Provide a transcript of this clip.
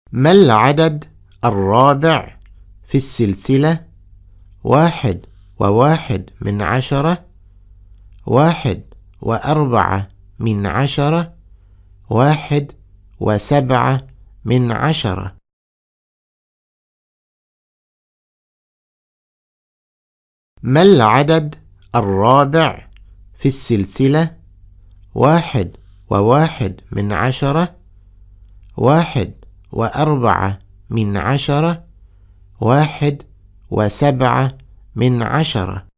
ما العدد الرابع في السلسلة؟ 1.1 1.4 1.7 ما العدد الرابع في السلسلة؟ 1.1 1.4 1.7